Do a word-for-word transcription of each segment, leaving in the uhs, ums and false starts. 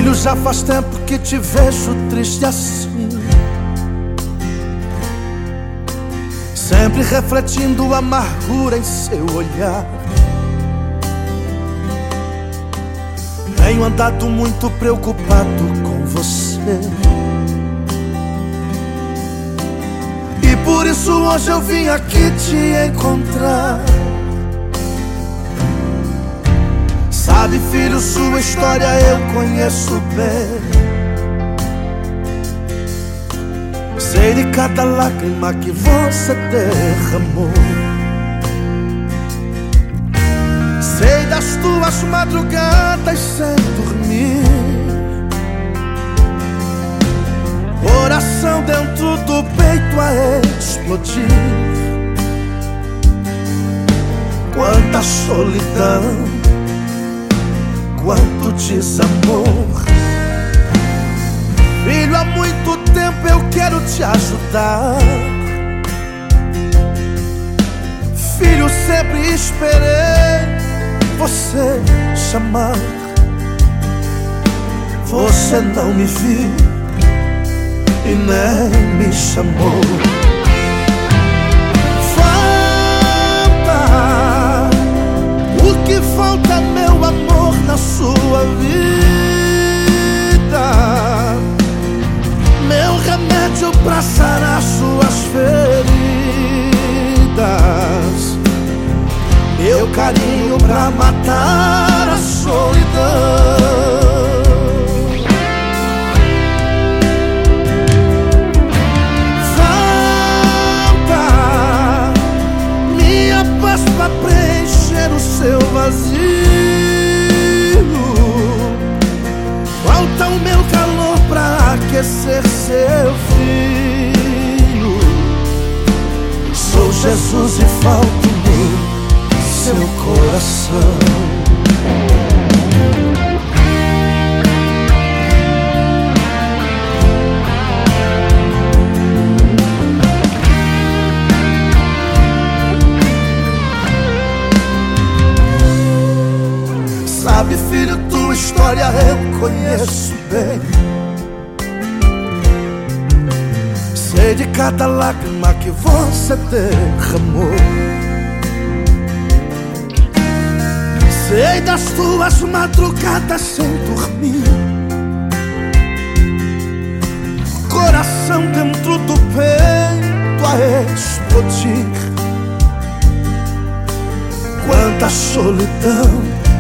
Filho, já faz tempo que te vejo triste assim, sempre refletindo amargura em seu olhar. Tenho andado muito preocupado com você, e por isso hoje eu vim aqui te encontrar. Sabe, filho, sua história eu conheço bem. Sei de cada lágrima que você derramou. Sei das tuas madrugadas sem dormir, coração dentro do peito a explodir. Quanta solidão, quanto desamor. Filho, há muito tempo eu quero te ajudar. Filho, sempre esperei você chamar. Você não me viu e nem me chamou. Falta, o que falta, meu amor, na sua vida? Meu remédio pra sarar suas feridas, meu carinho pra matar a solidão. Falta minha paz pra preencher o seu vazio. Falta o meu calor pra aquecer seu filho. Sou Jesus e falto no seu coração. Sabe, filho, tua história eu conheço bem. Sei de cada lágrima que você derramou. Sei das tuas madrugadas sem dormir, coração dentro do peito a explodir. Quanta solidão,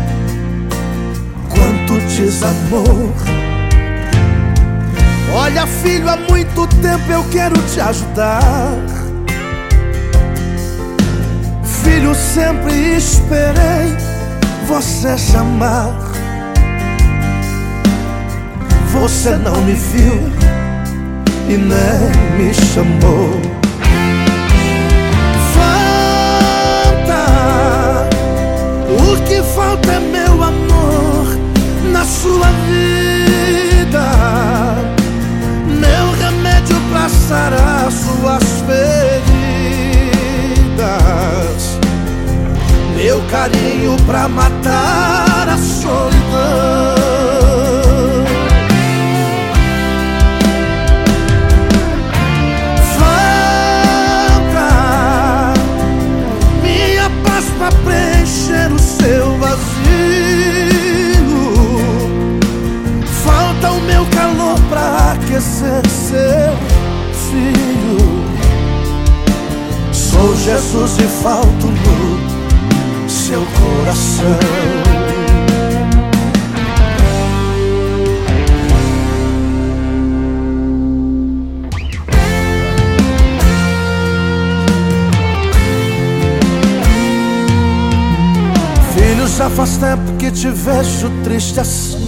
quanto desamor. Olha, filho, há muito tempo eu quero te ajudar. Filho, sempre esperei você chamar. Você não me viu e nem me chamou. Falta, o que falta é meu amor na sua vida, meu remédio pra sarar suas feridas, meu carinho pra matar a solidão. Falta minha paz pra preencher o seu vazio. Falta o meu calor pra aquecer seu filho. Sou Jesus e falto no seu coração. Filho, já faz tempo que te vejo triste assim,